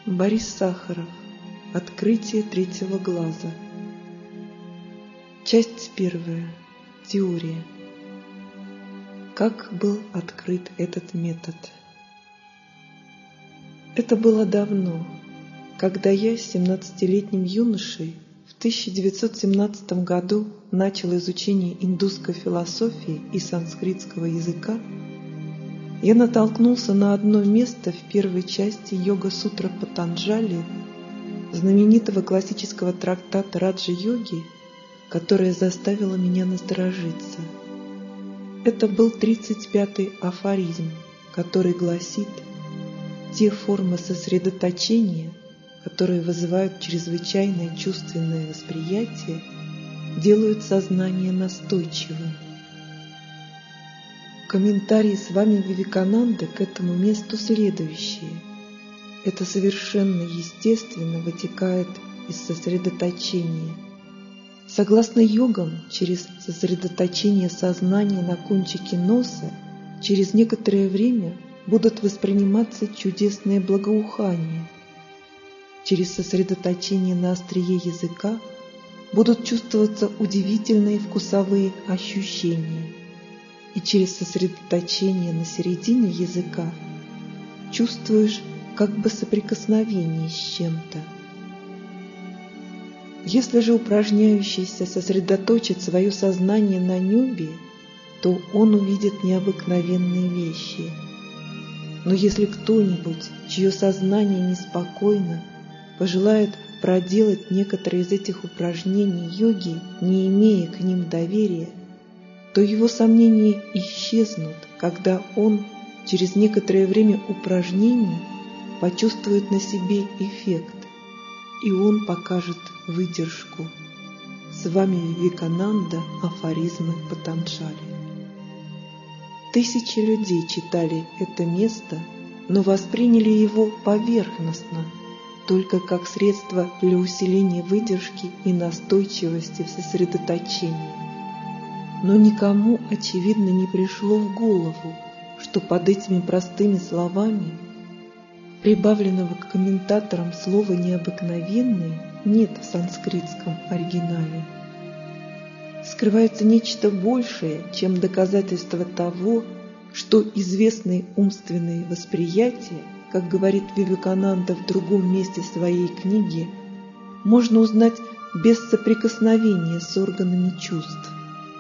Борис Сахаров. Открытие третьего глаза. Часть первая. Теория. Как был открыт этот метод? Это было давно, когда я, 17-летним юношей, в 1917 году начал изучение индусской философии и санскритского языка. Я натолкнулся на одно место в первой части Йога-сутра Патанджали, знаменитого классического трактата Раджа-йоги, которое заставило меня насторожиться. Это был 35-й афоризм, который гласит: «Те формы сосредоточения, которые вызывают чрезвычайное чувственное восприятие, делают сознание настойчивым». Комментарии Свами Вивекананды к этому месту следующие. Это совершенно естественно вытекает из сосредоточения. Согласно йогам, через сосредоточение сознания на кончике носа через некоторое время будут восприниматься чудесные благоухания. Через сосредоточение на острие языка будут чувствоваться удивительные вкусовые ощущения. И через сосредоточение на середине языка чувствуешь как бы соприкосновение с чем-то. Если же упражняющийся сосредоточит свое сознание на небе, то он увидит необыкновенные вещи. Но если кто-нибудь, чье сознание неспокойно, пожелает проделать некоторые из этих упражнений йоги, не имея к ним доверия, то его сомнения исчезнут, когда он через некоторое время упражнений почувствует на себе эффект, и он покажет выдержку. Свами Вивекананда. Афоризмы Патанджали. Тысячи людей читали это место, но восприняли его поверхностно, только как средство для усиления выдержки и настойчивости в сосредоточении. Но никому, очевидно, не пришло в голову, что под этими простыми словами, прибавленного к комментаторам слова «необыкновенный», нет в санскритском оригинале. Скрывается нечто большее, чем доказательство того, что известные умственные восприятия, как говорит Вивекананда в другом месте своей книги, можно узнать без соприкосновения с органами чувств.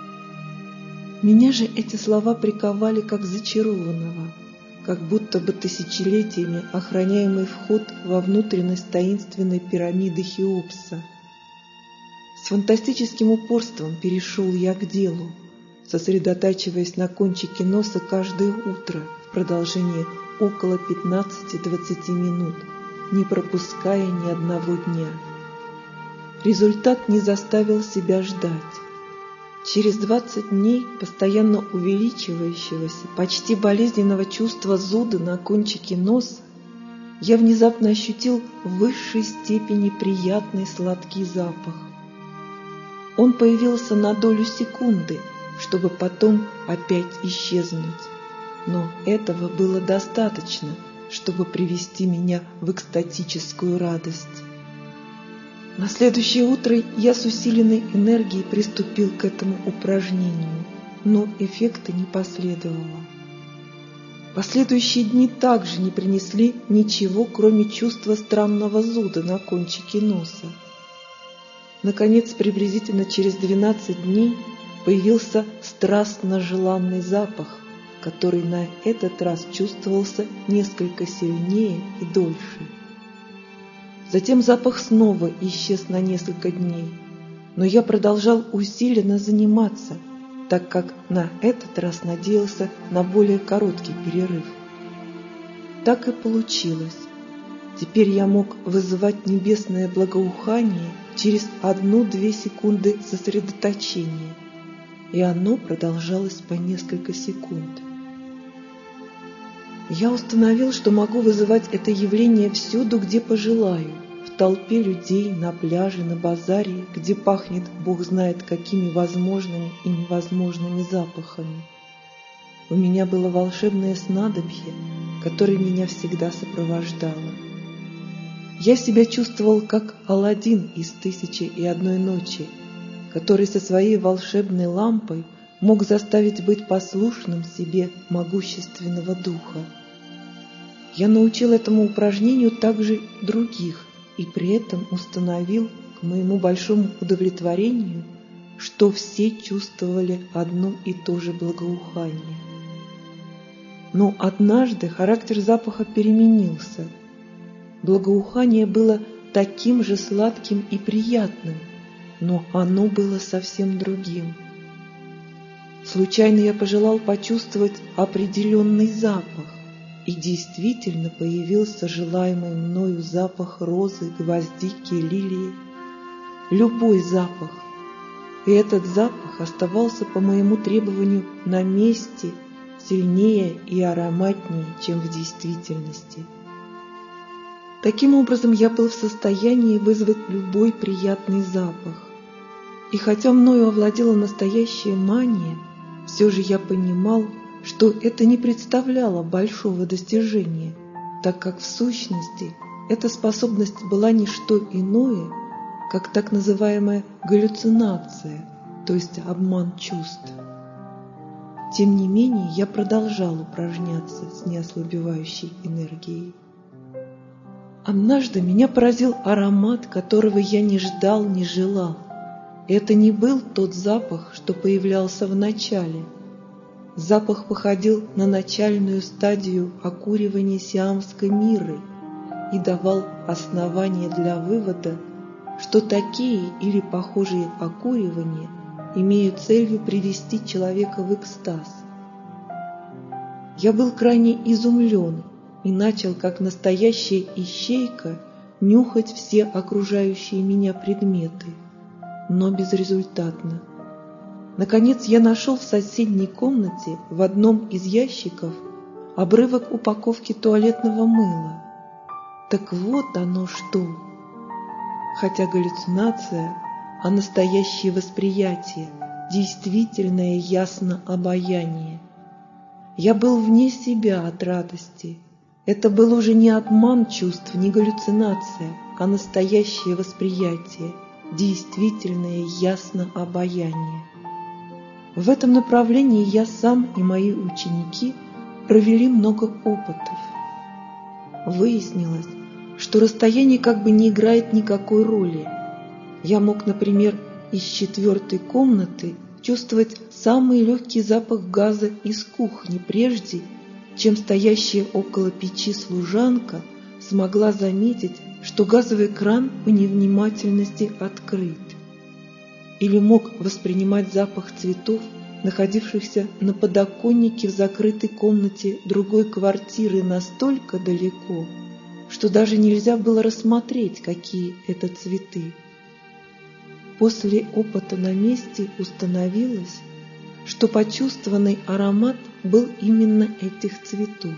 Меня же эти слова приковали как зачарованного, как будто бы тысячелетиями охраняемый вход во внутренность таинственной пирамиды Хеопса. С фантастическим упорством перешел я к делу, сосредотачиваясь на кончике носа каждое утро в продолжение около 15-20 минут, не пропуская ни одного дня. Результат не заставил себя ждать. Через 20 дней постоянно увеличивающегося, почти болезненного чувства зуда на кончике носа я внезапно ощутил в высшей степени приятный сладкий запах. Он появился на долю секунды, чтобы потом опять исчезнуть. Но этого было достаточно, чтобы привести меня в экстатическую радость. На следующее утро я с усиленной энергией приступил к этому упражнению, но эффекта не последовало. Последующие дни также не принесли ничего, кроме чувства странного зуда на кончике носа. Наконец, приблизительно через 12 дней появился страстно желанный запах, который на этот раз чувствовался несколько сильнее и дольше. Затем запах снова исчез на несколько дней, но я продолжал усиленно заниматься, так как на этот раз надеялся на более короткий перерыв. Так и получилось. Теперь я мог вызывать небесное благоухание через 1-2 секунды сосредоточения, и оно продолжалось по несколько секунд. Я установил, что могу вызывать это явление всюду, где пожелаю, в толпе людей, на пляже, на базаре, где пахнет Бог знает какими возможными и невозможными запахами. У меня было волшебное снадобье, которое меня всегда сопровождало. Я себя чувствовал как Аладдин из «Тысячи и одной ночи», который со своей волшебной лампой мог заставить быть послушным себе могущественного духа. Я научил этому упражнению также других и при этом установил, к моему большому удовлетворению, что все чувствовали одно и то же благоухание. Но однажды характер запаха переменился. Благоухание было таким же сладким и приятным, но оно было совсем другим. Случайно я пожелал почувствовать определенный запах, и действительно появился желаемый мною запах розы, гвоздики, лилии. Любой запах. И этот запах оставался по моему требованию на месте, сильнее и ароматнее, чем в действительности. Таким образом, я был в состоянии вызвать любой приятный запах. И хотя мною овладела настоящая мания, все же я понимал, что это не представляло большого достижения, так как в сущности эта способность была не что иное, как так называемая галлюцинация, то есть обман чувств. Тем не менее, я продолжал упражняться с неослабевающей энергией. Однажды меня поразил аромат, которого я не ждал, не желал. Это не был тот запах, что появлялся в начале. Запах походил на начальную стадию окуривания сиамской мирры и давал основание для вывода, что такие или похожие окуривания имеют целью привести человека в экстаз. Я был крайне изумлен и начал, как настоящая ищейка, нюхать все окружающие меня предметы, но безрезультатно. Наконец я нашел в соседней комнате в одном из ящиков обрывок упаковки туалетного мыла. Так вот оно что! Хотя галлюцинация, а настоящее восприятие, действительное ясно обаяние. Я был вне себя от радости. Это был уже не обман чувств, не галлюцинация, а настоящее восприятие, действительное ясно обаяние. В этом направлении я сам и мои ученики провели много опытов. Выяснилось, что расстояние как бы не играет никакой роли. Я мог, например, из 4-й комнаты чувствовать самый легкий запах газа из кухни прежде, чем стоящая около печи служанка смогла заметить, что газовый кран по невнимательности открыт. Или мог воспринимать запах цветов, находившихся на подоконнике в закрытой комнате другой квартиры настолько далеко, что даже нельзя было рассмотреть, какие это цветы. После опыта на месте установилось, что почувствованный аромат был именно этих цветов.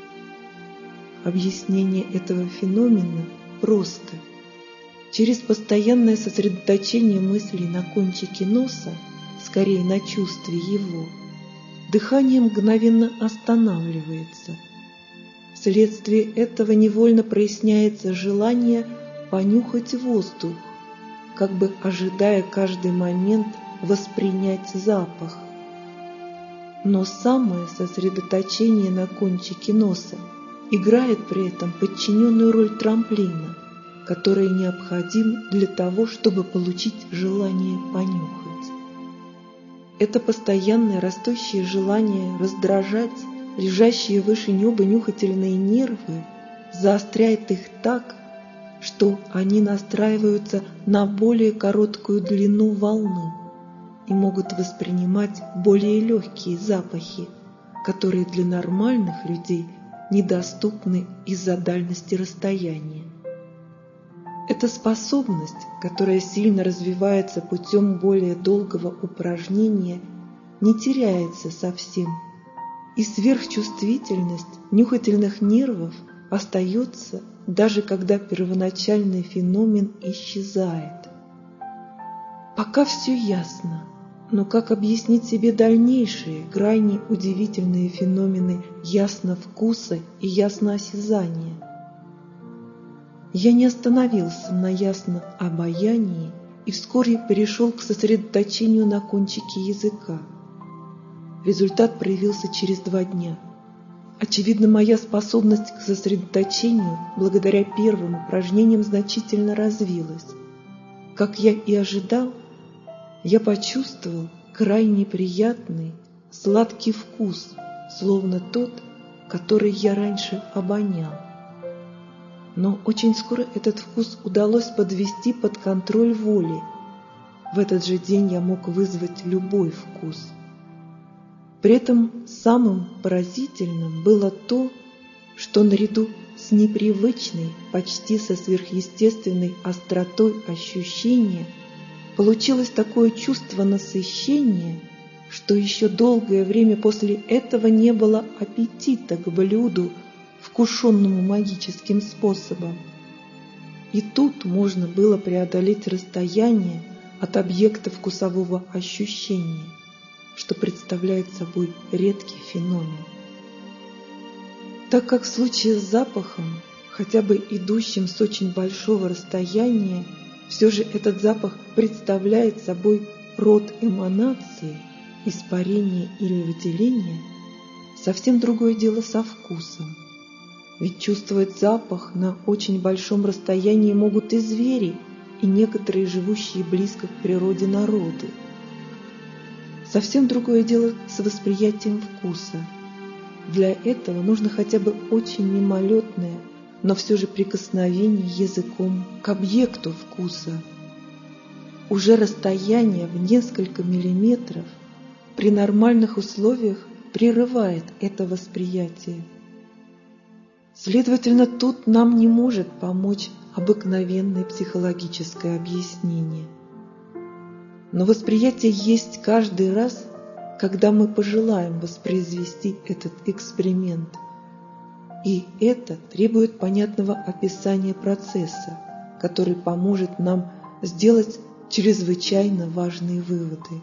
Объяснение этого феномена просто. Через постоянное сосредоточение мыслей на кончике носа, скорее на чувстве его, дыхание мгновенно останавливается. Вследствие этого невольно проясняется желание понюхать воздух, как бы ожидая каждый момент воспринять запах. Но самое сосредоточение на кончике носа играет при этом подчиненную роль трамплина, который необходим для того, чтобы получить желание понюхать. Это постоянное растущее желание раздражать лежащие выше неба нюхательные нервы заостряет их так, что они настраиваются на более короткую длину волны и могут воспринимать более легкие запахи, которые для нормальных людей недоступны из-за дальности расстояния. Эта способность, которая сильно развивается путем более долгого упражнения, не теряется совсем, и сверхчувствительность нюхательных нервов остается, даже когда первоначальный феномен исчезает. Пока все ясно, но как объяснить себе дальнейшие, крайне удивительные феномены ясно-вкуса и ясно-осязания? Я не остановился на ясном обаянии и вскоре перешел к сосредоточению на кончике языка. Результат проявился через 2 дня. Очевидно, моя способность к сосредоточению благодаря первым упражнениям значительно развилась. Как я и ожидал, я почувствовал крайне приятный, сладкий вкус, словно тот, который я раньше обонял. Но очень скоро этот вкус удалось подвести под контроль воли. В этот же день я мог вызвать любой вкус. При этом самым поразительным было то, что наряду с непривычной, почти со сверхъестественной остротой ощущения получилось такое чувство насыщения, что еще долгое время после этого не было аппетита к блюду, вкушенному магическим способом. И тут можно было преодолеть расстояние от объекта вкусового ощущения, что представляет собой редкий феномен. Так как в случае с запахом, хотя бы идущим с очень большого расстояния, все же этот запах представляет собой род эманации, испарения или выделения, совсем другое дело со вкусом. Ведь чувствовать запах на очень большом расстоянии могут и звери, и некоторые живущие близко к природе народы. Совсем другое дело с восприятием вкуса. Для этого нужно хотя бы очень мимолетное, но все же прикосновение языком к объекту вкуса. Уже расстояние в несколько миллиметров при нормальных условиях прерывает это восприятие. Следовательно, тут нам не может помочь обыкновенное психологическое объяснение. Но восприятие есть каждый раз, когда мы пожелаем воспроизвести этот эксперимент. И это требует понятного описания процесса, который поможет нам сделать чрезвычайно важные выводы.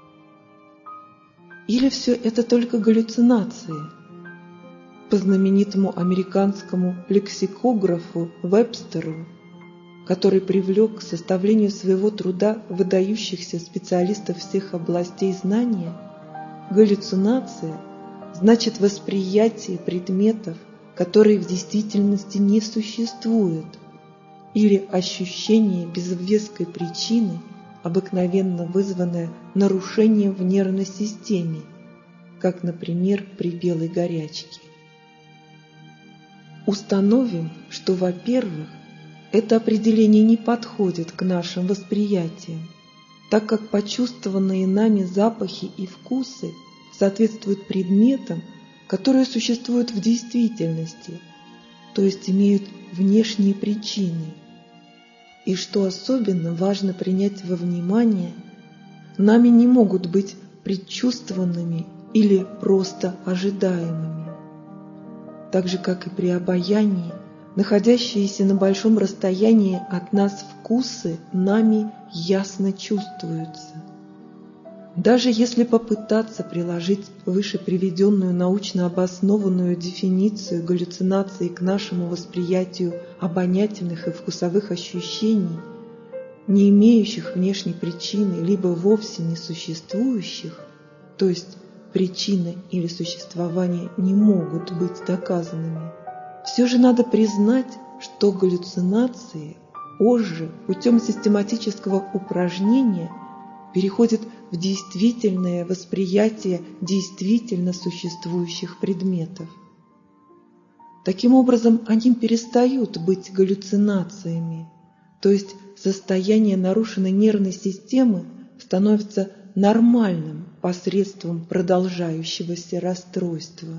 Или все это только галлюцинации? По знаменитому американскому лексикографу Вебстеру, который привлек к составлению своего труда выдающихся специалистов всех областей знания, галлюцинация значит восприятие предметов, которые в действительности не существуют, или ощущение без веской причины, обыкновенно вызванное нарушением в нервной системе, как, например, при белой горячке. Установим, что, во-первых, это определение не подходит к нашим восприятиям, так как почувствованные нами запахи и вкусы соответствуют предметам, которые существуют в действительности, то есть имеют внешние причины. И что особенно важно принять во внимание, нами не могут быть предчувствованными или просто ожидаемыми. Так же, как и при обаянии, находящиеся на большом расстоянии от нас вкусы нами ясно чувствуются. Даже если попытаться приложить выше приведенную научно обоснованную дефиницию галлюцинации к нашему восприятию обонятельных и вкусовых ощущений, не имеющих внешней причины, либо вовсе не существующих, то есть причины или существование не могут быть доказанными, все же надо признать, что галлюцинации позже путем систематического упражнения переходят в действительное восприятие действительно существующих предметов. Таким образом, они перестают быть галлюцинациями, то есть состояние нарушенной нервной системы становится нормальным посредством продолжающегося расстройства.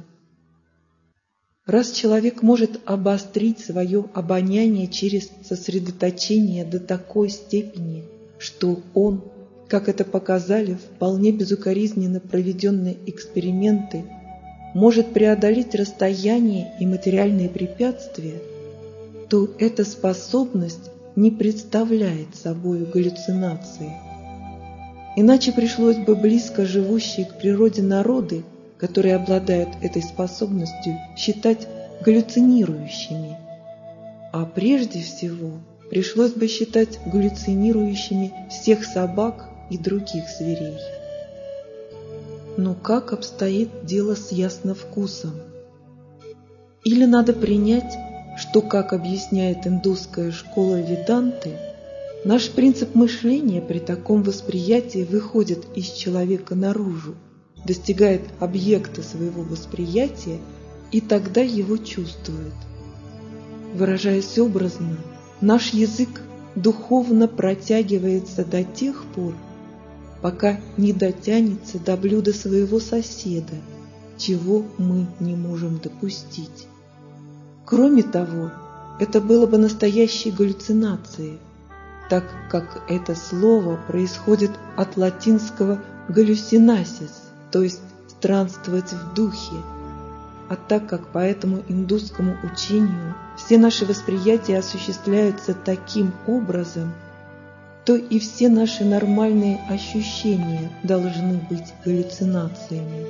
Раз человек может обострить свое обоняние через сосредоточение до такой степени, что он, как это показали вполне безукоризненно проведенные эксперименты, может преодолеть расстояние и материальные препятствия, то эта способность не представляет собой галлюцинации. Иначе пришлось бы близко живущие к природе народы, которые обладают этой способностью, считать галлюцинирующими. А прежде всего пришлось бы считать галлюцинирующими всех собак и других зверей. Но как обстоит дело с ясновкусом? Или надо принять, что, как объясняет индусская школа Веданты, наш принцип мышления при таком восприятии выходит из человека наружу, достигает объекта своего восприятия и тогда его чувствует. Выражаясь образно, наш язык духовно протягивается до тех пор, пока не дотянется до блюда своего соседа, чего мы не можем допустить. Кроме того, это было бы настоящей галлюцинацией, так как это слово происходит от латинского «галлюсинасис», то есть «странствовать в духе». А так как по этому индусскому учению все наши восприятия осуществляются таким образом, то и все наши нормальные ощущения должны быть галлюцинациями.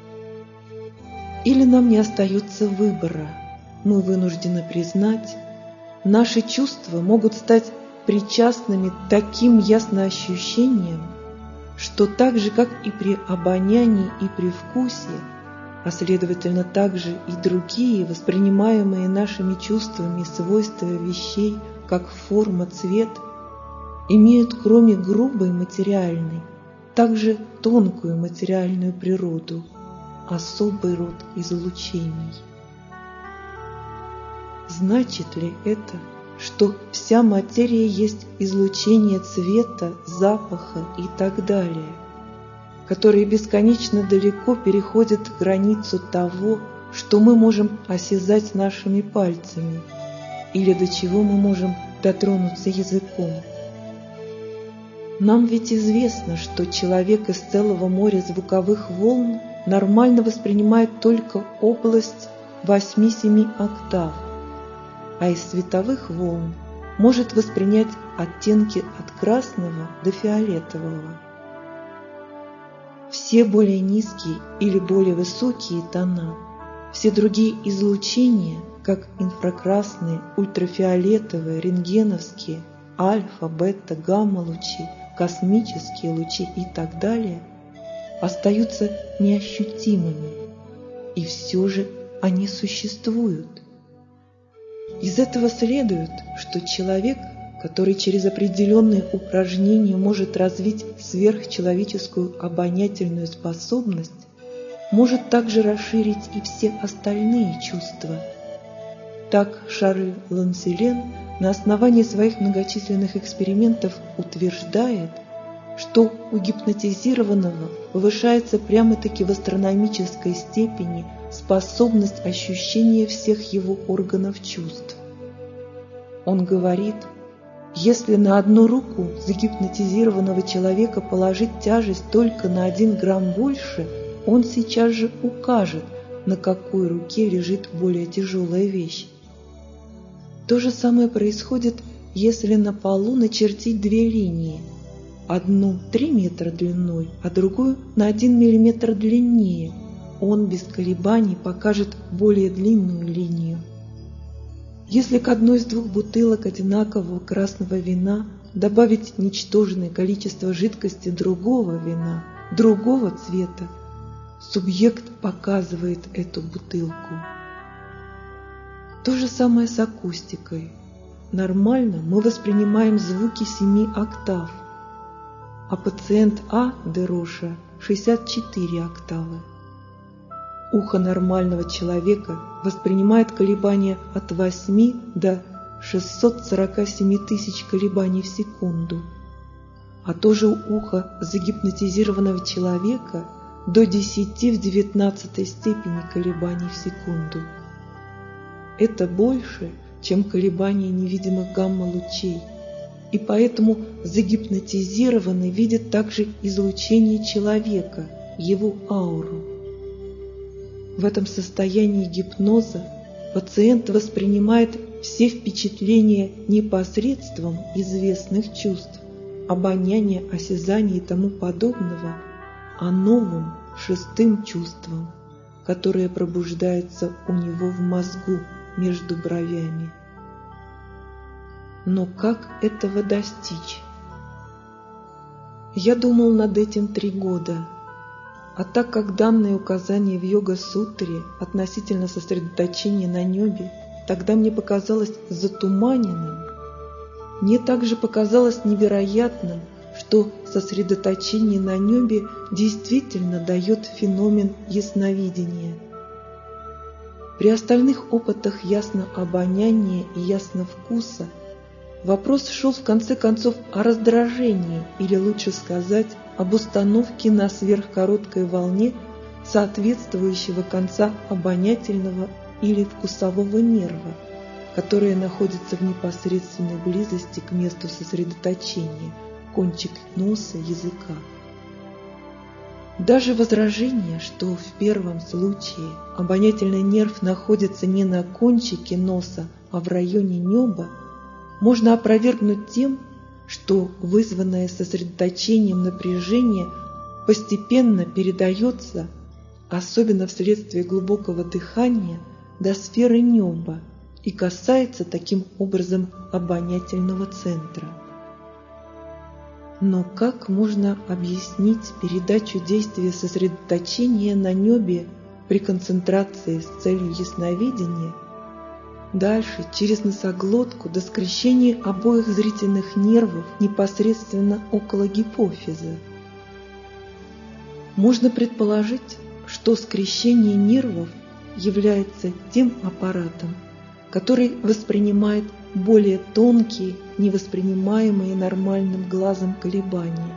Или нам не остается выбора, мы вынуждены признать, наши чувства могут стать причастными таким ясноощущениям, что так же, как и при обонянии и при вкусе, а следовательно также и другие воспринимаемые нашими чувствами свойства вещей, как форма, цвет, имеют кроме грубой материальной, также тонкую материальную природу, особый род излучений. Значит ли это, что вся материя есть излучение цвета, запаха и так далее, которые бесконечно далеко переходят границу того, что мы можем осязать нашими пальцами, или до чего мы можем дотронуться языком? Нам ведь известно, что человек из целого моря звуковых волн нормально воспринимает только область 8-7 октав, а из световых волн может воспринять оттенки от красного до фиолетового. Все более низкие или более высокие тона, все другие излучения, как инфракрасные, ультрафиолетовые, рентгеновские, альфа, бета, гамма-лучи, космические лучи и так далее, остаются неощутимыми, и все же они существуют. Из этого следует, что человек, который через определенные упражнения может развить сверхчеловеческую обонятельную способность, может также расширить и все остальные чувства. Так Шарль Ланселен на основании своих многочисленных экспериментов утверждает, что у гипнотизированного повышается прямо-таки в астрономической степени способность ощущения всех его органов чувств. Он говорит, если на одну руку загипнотизированного человека положить тяжесть только на 1 грамм больше, он сейчас же укажет, на какой руке лежит более тяжелая вещь. То же самое происходит, если на полу начертить 2 линии, одну 3 метра длиной, а другую на 1 миллиметр длиннее. Он без колебаний покажет более длинную линию. Если к одной из 2 бутылок одинакового красного вина добавить ничтожное количество жидкости другого вина, другого цвета, субъект показывает эту бутылку. То же самое с акустикой. Нормально мы воспринимаем звуки 7 октав, а пациент А. Дероша 64 октавы. Ухо нормального человека воспринимает колебания от 8 до 647 тысяч колебаний в секунду, а то же ухо загипнотизированного человека до 10 в 19 степени колебаний в секунду. Это больше, чем колебания невидимых гамма-лучей, и поэтому загипнотизированный видит также излучение человека, его ауру. В этом состоянии гипноза пациент воспринимает все впечатления не посредством известных чувств, обоняния, осязания и тому подобного, а новым 6-м чувством, которое пробуждается у него в мозгу между бровями. Но как этого достичь? Я думал над этим 3 года, а так как данное указание в йога-сутре относительно сосредоточения на небе тогда мне показалось затуманенным, мне также показалось невероятным, что сосредоточение на небе действительно дает феномен ясновидения. При остальных опытах ясно-обоняния и ясно-вкуса вопрос шел в конце концов о раздражении, или лучше сказать, об установке на сверхкороткой волне соответствующего конца обонятельного или вкусового нерва, которая находится в непосредственной близости к месту сосредоточения, кончик носа, языка. Даже возражение, что в первом случае обонятельный нерв находится не на кончике носа, а в районе неба, можно опровергнуть тем, что вызванное сосредоточением напряжение постепенно передается, особенно вследствие глубокого дыхания, до сферы неба и касается таким образом обонятельного центра. Но как можно объяснить передачу действия сосредоточения на небе при концентрации с целью ясновидения дальше через носоглотку до скрещения обоих зрительных нервов непосредственно около гипофиза? Можно предположить, что скрещение нервов является тем аппаратом, который воспринимает более тонкие, невоспринимаемые нормальным глазом колебания.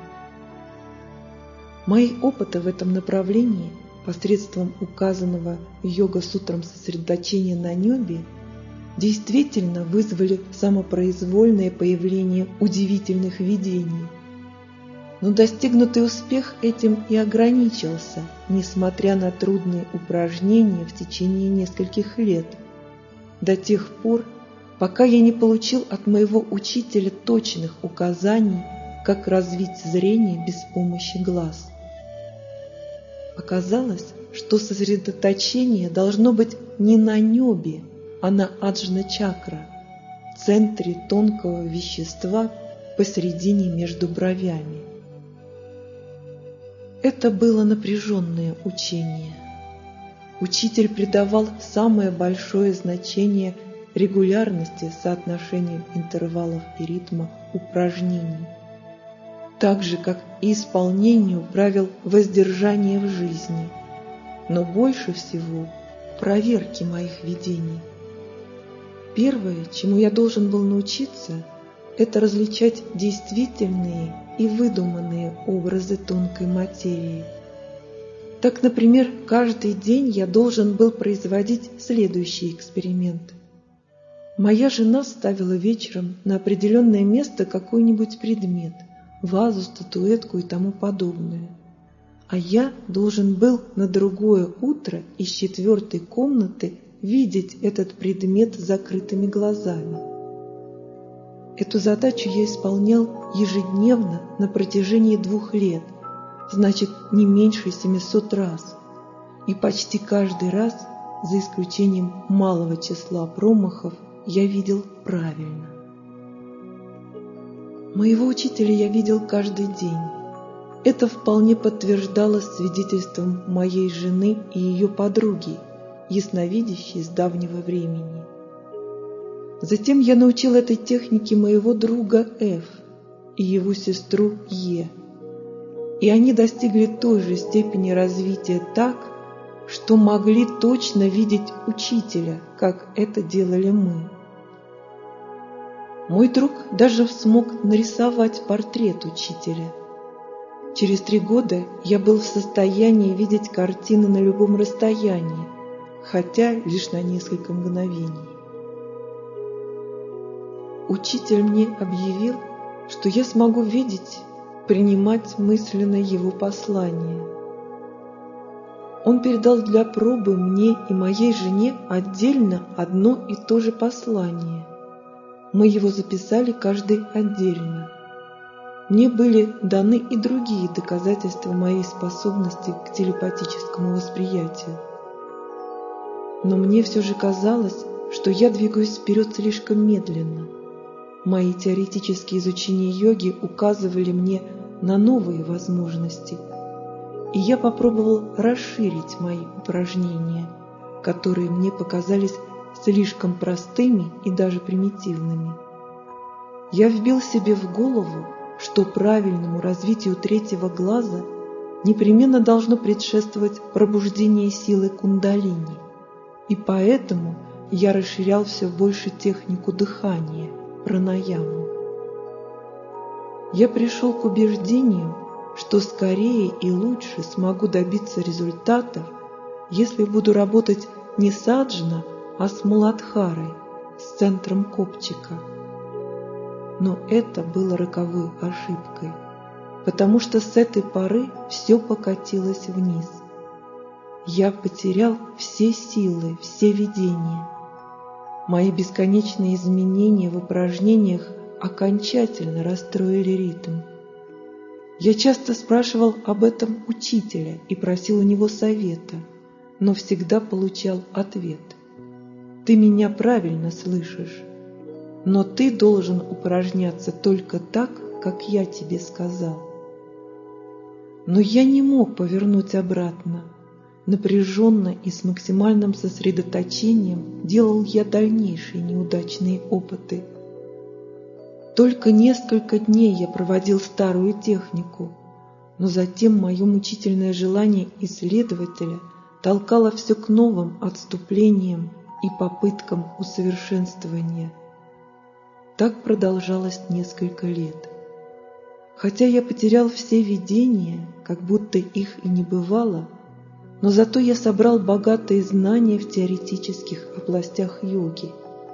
Мои опыты в этом направлении посредством указанного йога-сутрам сосредоточения на небе действительно вызвали самопроизвольное появление удивительных видений. Но достигнутый успех этим и ограничился, несмотря на трудные упражнения в течение нескольких лет, до тех пор, пока я не получил от моего учителя точных указаний, как развить зрение без помощи глаз. Оказалось, что сосредоточение должно быть не на небе, а на аджна-чакра, центре тонкого вещества посредине между бровями. Это было напряженное учение. Учитель придавал самое большое значение регулярности соотношением интервалов и ритма упражнений, так же, как и исполнению правил воздержания в жизни, но больше всего проверки моих видений. Первое, чему я должен был научиться, это различать действительные и выдуманные образы тонкой материи. Так, например, каждый день я должен был производить следующий эксперимент. Моя жена ставила вечером на определенное место какой-нибудь предмет, вазу, статуэтку и тому подобное. А я должен был на другое утро из 4-й комнаты видеть этот предмет с закрытыми глазами. Эту задачу я исполнял ежедневно на протяжении 2 лет, значит, не меньше 700 раз, и почти каждый раз, за исключением малого числа промахов, я видел правильно. Моего учителя я видел каждый день. Это вполне подтверждалось свидетельством моей жены и ее подруги, ясновидящей с давнего времени. Затем я научил этой технике моего друга Ф. и его сестру Е. И они достигли той же степени развития так, что могли точно видеть учителя, как это делали мы. Мой друг даже смог нарисовать портрет учителя. Через 3 года я был в состоянии видеть картины на любом расстоянии, хотя лишь на несколько мгновений. Учитель мне объявил, что я смогу видеть, принимать мысленно его послание. Он передал для пробы мне и моей жене отдельно одно и то же послание. Мы его записали каждый отдельно. Мне были даны и другие доказательства моей способности к телепатическому восприятию. Но мне все же казалось, что я двигаюсь вперед слишком медленно. Мои теоретические изучения йоги указывали мне на новые возможности, и я попробовал расширить мои упражнения, которые мне показались слишком простыми и даже примитивными. Я вбил себе в голову, что правильному развитию третьего глаза непременно должно предшествовать пробуждение силы кундалини, и поэтому я расширял все больше технику дыхания, пранаяму. Я пришел к убеждению, что скорее и лучше смогу добиться результатов, если буду работать не с аджна, а с муладхарой, с центром копчика. Но это было роковой ошибкой, потому что с этой поры все покатилось вниз. Я потерял все силы, все видения. Мои бесконечные изменения в упражнениях окончательно расстроили ритм. Я часто спрашивал об этом учителя и просил у него совета, но всегда получал ответ: «Ты меня правильно слышишь, но ты должен упражняться только так, как я тебе сказал». Но я не мог повернуть обратно. Напряженно и с максимальным сосредоточением делал я дальнейшие неудачные опыты. Только несколько дней я проводил старую технику, но затем мое мучительное желание исследователя толкало все к новым отступлениям и попыткам усовершенствования. Так продолжалось несколько лет. Хотя я потерял все видения, как будто их и не бывало, но зато я собрал богатые знания в теоретических областях йоги.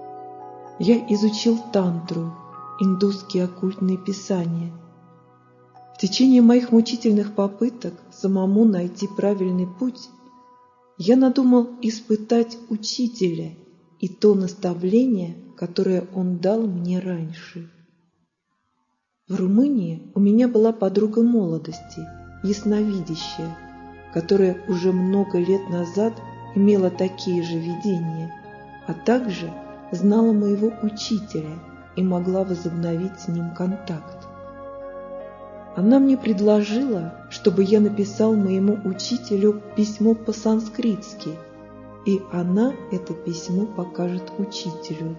Я изучил тантру, индусские оккультные писания. В течение моих мучительных попыток самому найти правильный путь я надумал испытать учителя и то наставление, которое он дал мне раньше. В Румынии у меня была подруга молодости, ясновидящая, которая уже много лет назад имела такие же видения, а также знала моего учителя и могла возобновить с ним контакт. Она мне предложила, чтобы я написал моему учителю письмо по-санскритски, и она это письмо покажет учителю.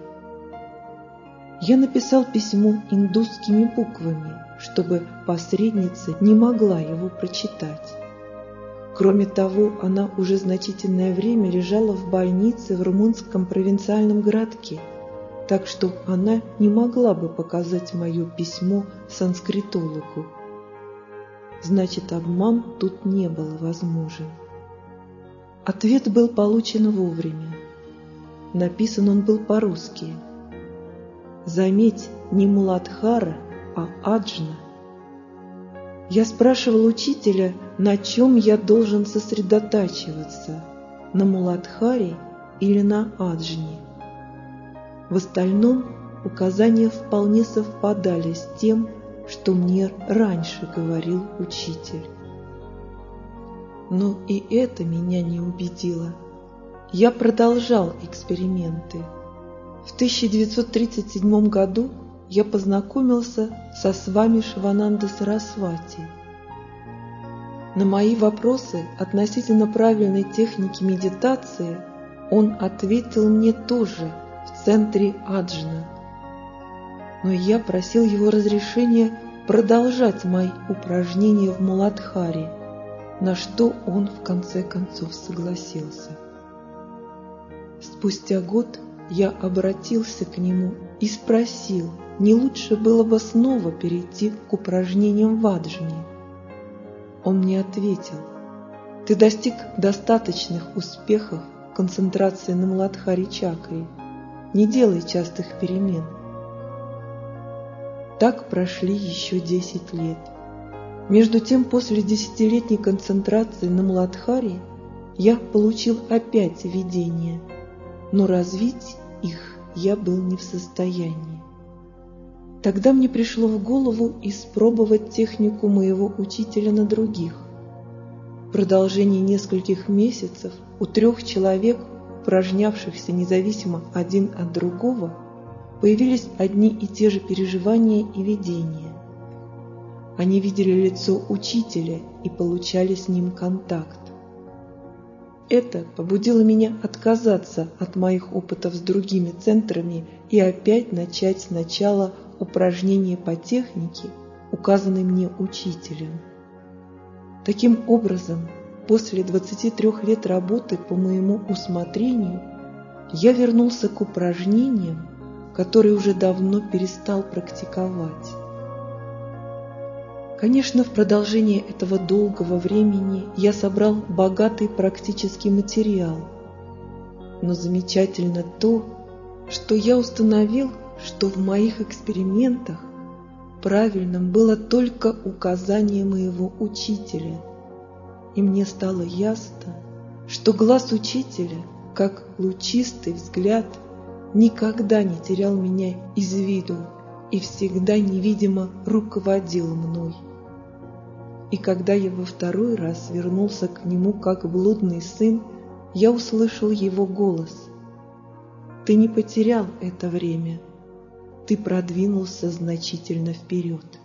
Я написал письмо индусскими буквами, чтобы посредница не могла его прочитать. Кроме того, она уже значительное время лежала в больнице в румынском провинциальном городке, так что она не могла бы показать мое письмо санскритологу. Значит, обман тут не был возможен. Ответ был получен вовремя. Написан он был по-русски. Заметь, не Муладхара, а Аджна. Я спрашивал учителя, на чем я должен сосредотачиваться, на Муладхаре или на Аджне. В остальном указания вполне совпадали с тем, что мне раньше говорил учитель. Но и это меня не убедило. Я продолжал эксперименты. В 1937 году я познакомился со Свами Шивананда Сарасвати. На мои вопросы относительно правильной техники медитации он ответил мне тоже в центре Аджна. Но я просил его разрешения продолжать мои упражнения в Муладхаре, на что он в конце концов согласился. Спустя год я обратился к нему и спросил, не лучше было бы снова перейти к упражнениям в Аджне. Он мне ответил: «Ты достиг достаточных успехов в концентрации на Муладхаре чакре, не делай частых перемен». Так прошли еще 10 лет. Между тем, после 10-летней концентрации на Муладхаре я получил опять видения, но развить их я был не в состоянии. Тогда мне пришло в голову испробовать технику моего учителя на других. В продолжении нескольких месяцев у 3 человек, упражнявшихся независимо один от другого, появились одни и те же переживания и видения. Они видели лицо учителя и получали с ним контакт. Это побудило меня отказаться от моих опытов с другими центрами и опять начать сначала упражнения по технике, указанной мне учителем. Таким образом, после 23 лет работы по моему усмотрению, я вернулся к упражнениям, которые уже давно перестал практиковать. Конечно, в продолжение этого долгого времени я собрал богатый практический материал, но замечательно то, что я установил, что в моих экспериментах правильным было только указание моего учителя, и мне стало ясно, что глаз учителя, как лучистый взгляд, никогда не терял меня из виду и всегда невидимо руководил мной. И когда я во второй раз вернулся к нему как блудный сын, я услышал его голос: «Ты не потерял это время, ты продвинулся значительно вперед».